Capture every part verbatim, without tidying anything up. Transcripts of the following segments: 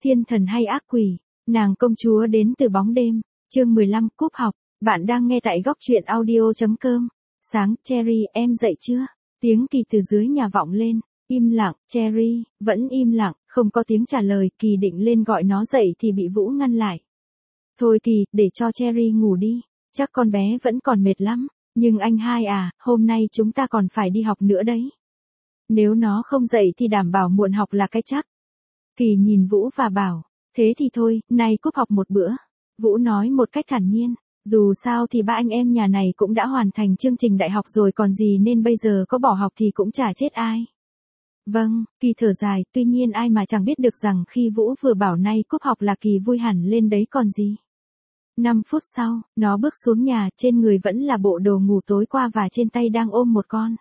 Thiên thần hay ác quỷ, nàng công chúa đến từ bóng đêm, chương mười lăm, cúp học, bạn đang nghe tại góc truyện audio chấm com. Sáng, Cherry, em dậy chưa? Tiếng Kỳ từ dưới nhà vọng lên, im lặng, Cherry, vẫn im lặng, không có tiếng trả lời, Kỳ định lên gọi nó dậy thì bị Vũ ngăn lại. Thôi Kỳ, để cho Cherry ngủ đi, chắc con bé vẫn còn mệt lắm, nhưng anh hai à, hôm nay chúng ta còn phải đi học nữa đấy. Nếu nó không dậy thì đảm bảo muộn học là cái chắc. Kỳ nhìn Vũ và bảo, thế thì thôi, nay cúp học một bữa. Vũ nói một cách thản nhiên, dù sao thì ba anh em nhà này cũng đã hoàn thành chương trình đại học rồi còn gì nên bây giờ có bỏ học thì cũng chả chết ai. Vâng, Kỳ thở dài, tuy nhiên ai mà chẳng biết được rằng khi Vũ vừa bảo nay cúp học là Kỳ vui hẳn lên đấy còn gì. Năm phút sau, nó bước xuống nhà, trên người vẫn là bộ đồ ngủ tối qua và trên tay đang ôm một con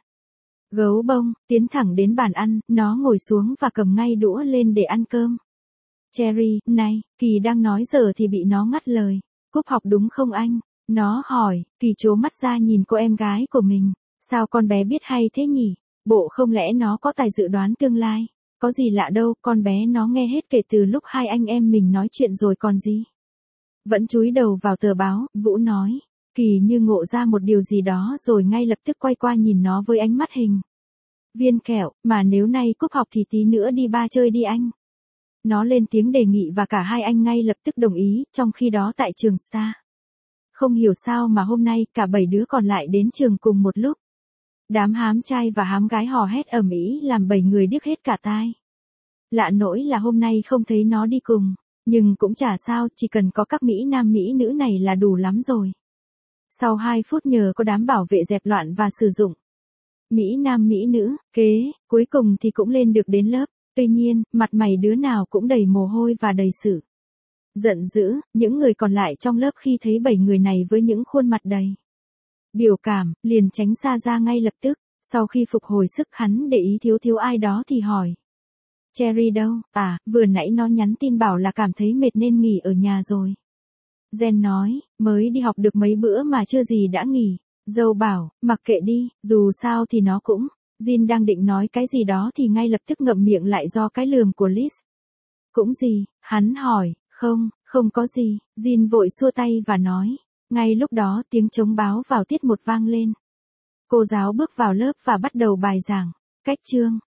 gấu bông, tiến thẳng đến bàn ăn, nó ngồi xuống và cầm ngay đũa lên để ăn cơm. Cherry, này, Kỳ đang nói giờ thì bị nó ngắt lời. Cúp học đúng không anh? Nó hỏi, Kỳ trố mắt ra nhìn cô em gái của mình. Sao con bé biết hay thế nhỉ? Bộ không lẽ nó có tài dự đoán tương lai? Có gì lạ đâu, con bé nó nghe hết kể từ lúc hai anh em mình nói chuyện rồi còn gì. Vẫn chúi đầu vào tờ báo, Vũ nói. Kỳ như ngộ ra một điều gì đó rồi ngay lập tức quay qua nhìn nó với ánh mắt hình viên kẹo, mà nếu nay cúp học thì tí nữa đi ba chơi đi anh. Nó lên tiếng đề nghị và cả hai anh ngay lập tức đồng ý, trong khi đó tại trường Star. Không hiểu sao mà hôm nay cả bảy đứa còn lại đến trường cùng một lúc. Đám hám trai và hám gái hò hét ầm ĩ làm bảy người điếc hết cả tai. Lạ nỗi là hôm nay không thấy nó đi cùng, nhưng cũng chả sao, chỉ cần có các mỹ nam mỹ nữ này là đủ lắm rồi. Sau hai phút nhờ có đám bảo vệ dẹp loạn và sử dụng mỹ nam mỹ nữ, kế, cuối cùng thì cũng lên được đến lớp. Tuy nhiên, mặt mày đứa nào cũng đầy mồ hôi và đầy sự giận dữ, những người còn lại trong lớp khi thấy bảy người này với những khuôn mặt đầy biểu cảm, liền tránh xa ra ngay lập tức. Sau khi phục hồi sức hắn để ý thiếu thiếu ai đó thì hỏi. Cherry đâu? À, vừa nãy nó nhắn tin bảo là cảm thấy mệt nên nghỉ ở nhà rồi. Jen nói, mới đi học được mấy bữa mà chưa gì đã nghỉ. Dâu bảo, mặc kệ đi, dù sao thì nó cũng. Jin đang định nói cái gì đó thì ngay lập tức ngậm miệng lại do cái lườm của Liz. Cũng gì? Hắn hỏi, không, không có gì. Jin vội xua tay và nói. Ngay lúc đó tiếng trống báo vào tiết một vang lên. Cô giáo bước vào lớp và bắt đầu bài giảng. Cách chương.